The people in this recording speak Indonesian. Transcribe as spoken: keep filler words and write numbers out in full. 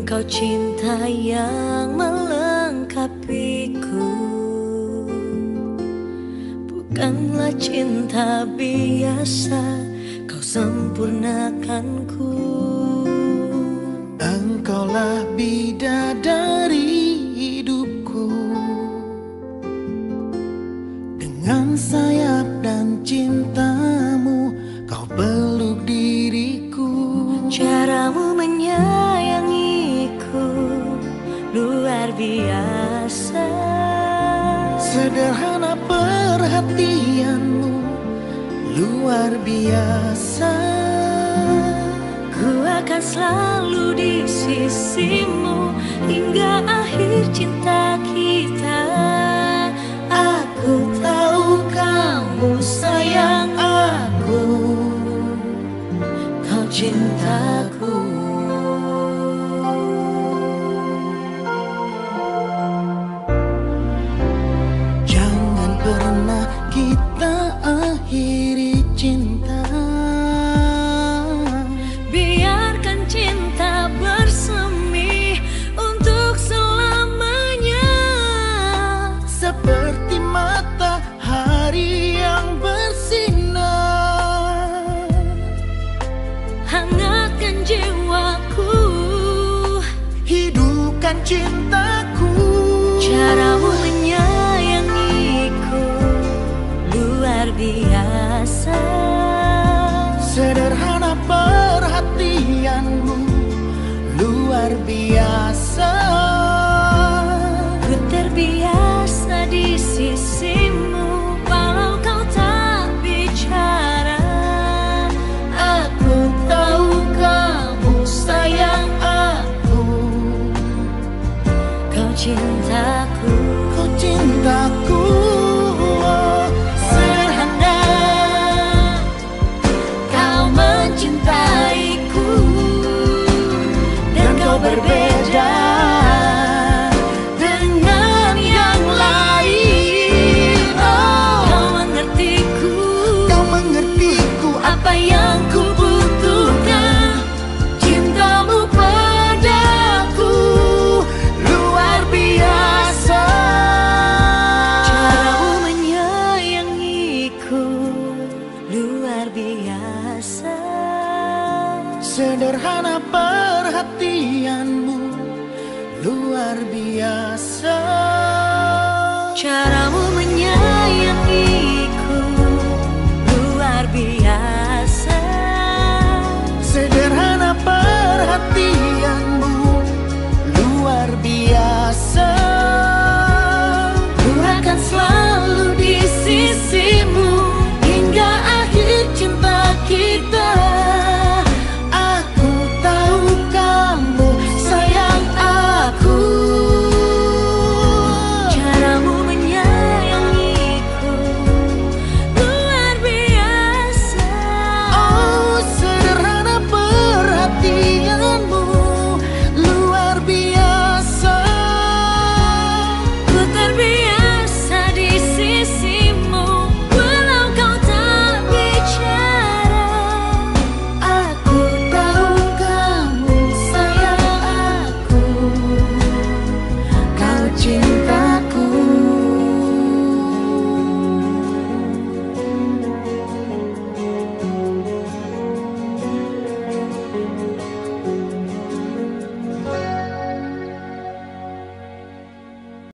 Kau cinta yang melengkapiku, bukanlah cinta biasa, kau sempurnakanku. Engkaulah bidadari hidupku, dengan sayap dan cintamu kau peluk diriku. Caramu menyayangiku luar biasa, sederhana perhatianmu luar biasa. Ku akan selalu di sisimu hingga akhir cinta kita. Aku tahu kamu sayang aku, kau cintaku. Jangan pernah kita akhiri cinta, biarkan cinta bersemi untuk selamanya. seperti matahari yang bersinar, Hangatkan jiwaku, hidupkan cintaku. caramu menyayangiku luar biasa, Sederhana perhatianmu luar biasa. ku terbiasa di sisimu walau kau tak bicara. Aku tahu kamu sayang aku, kau cintaku. Kau cintaku, oh, Sederhana kau mencintaiku, dan kau berbeda dengan yang lain. Oh, kau mengertiku, kau mengertiku apa yang ku butuhkan. Cintamu padaku luar biasa. caramu menyayangiku luar biasa, Sederhana perhatianmu luar biasa. caramu menyayangiku